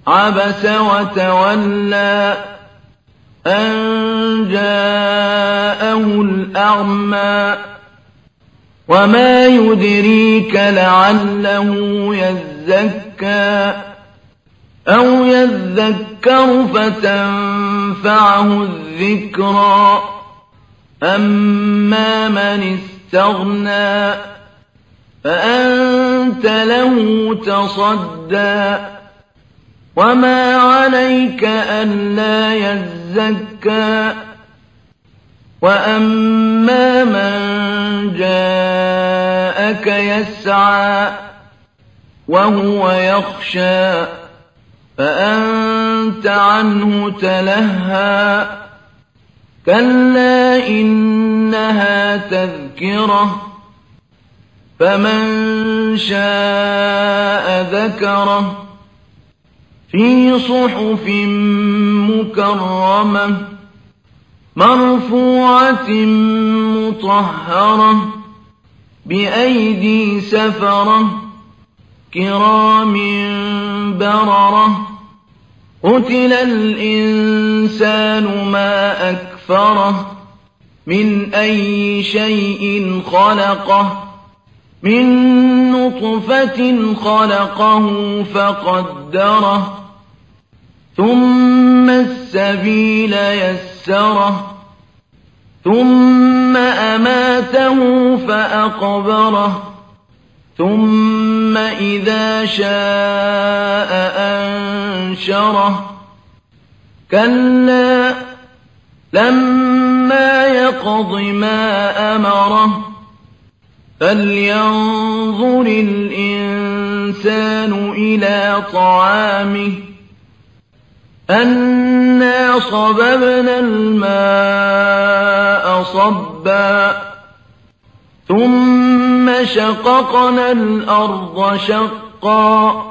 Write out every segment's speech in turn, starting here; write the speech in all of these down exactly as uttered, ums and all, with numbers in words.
عبس وتولى أن جاءه الأعمى وما يدريك لعله يزكى أو يذكر فتنفعه الذكرى أما من استغنى فأنت له تصدى وما عليك ألا يزكى وأما من جاءك يسعى وهو يخشى فأنت عنه تلهى كلا إنها تذكرة فمن شاء ذكره في صحف مكرمة مرفوعة مطهرة بأيدي سفرة كرام بررة قتل الإنسان ما أكفره من أي شيء خلقه من نطفة خلقه فقدره ثم السبيل يسره ثم أماته فأقبره ثم إذا شاء أنشره كلا لما يقض ما أمره فلينظر الإنسان إلى طعامه أنا صببنا الماء صبا ثم شققنا الأرض شقا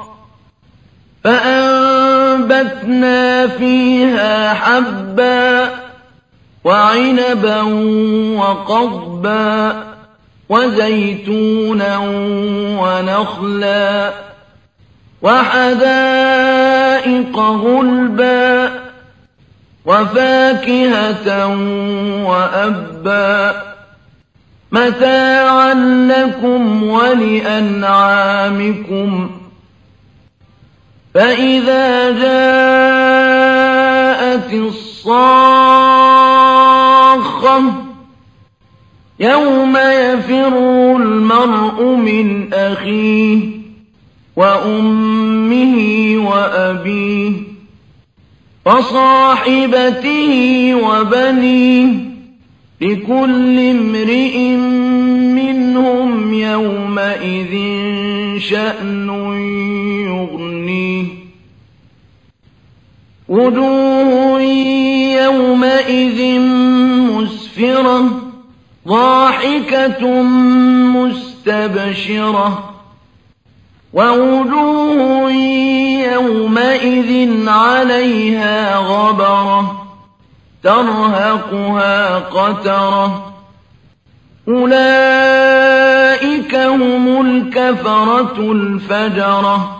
فأنبتنا فيها حبا وعنبا وقضبا وزيتونا ونخلا وحدائق غلبا وفاكهة وأبا متاعا لكم ولأنعامكم فإذا جاءت الصاخة يوم يفر المرء من أخيه وأمه وأبيه وصاحبته وبنيه لكل امرئ منهم يومئذ شأن يغنيه وجوه يومئذ مسفرة ضاحكة مستبشرة ووجوه يومئذ عليها غبرة ترهقها قترة أولئك هم الكفرة الفجرة